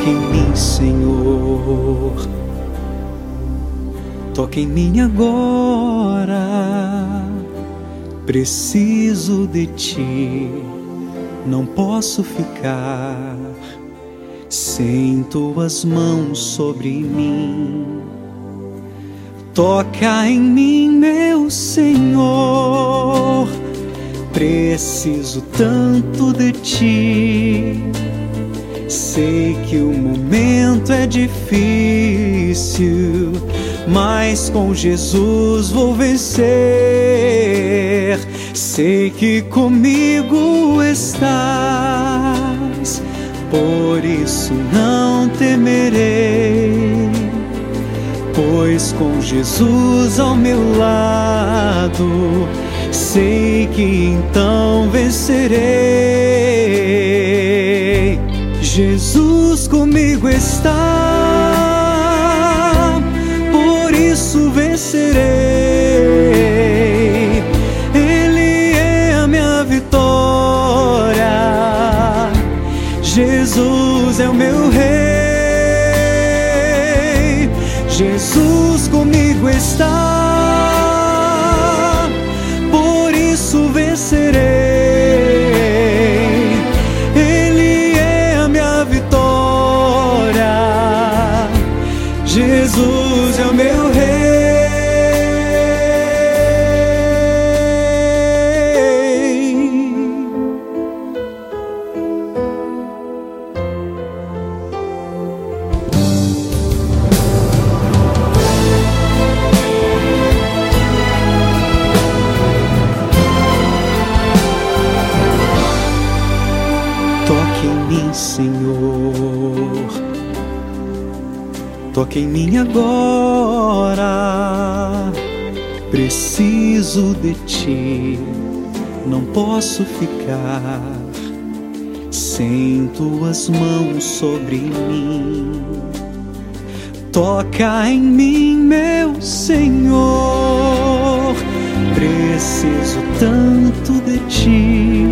Toque em mim, Senhor, toque em mim agora. Preciso de Ti, não posso ficar sem Tuas mãos sobre mim. Toca em mim, meu Senhor, preciso tanto de Ti. Sei que o momento é difícil, mas com Jesus vou vencer. Sei que comigo estás, por isso não temerei, pois com Jesus ao meu lado, sei que então vencerei. Jesus comigo está, por isso vencerei. Ele é a minha vitória, Jesus é o meu Rei. Jesus comigo está, por isso vencerei. Jesus é o meu Rei. Toque em mim, Senhor, toque em mim agora. Preciso de Ti, não posso ficar sem Tuas mãos sobre mim. Toca em mim, meu Senhor, preciso tanto de Ti.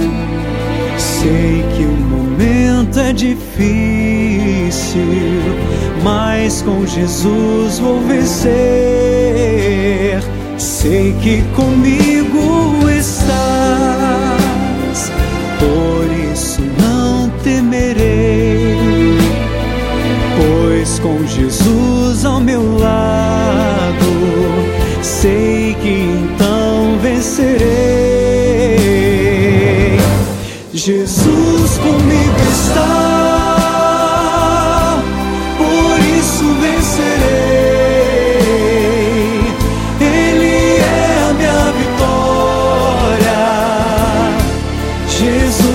Sei que o momento é difícil, mas com Jesus vou vencer. Sei que comigo estás, por isso não temerei, pois com Jesus ao meu lado, sei que então vencerei. Jesus comigo está, por isso vencerei. Ele é a minha vitória, Jesus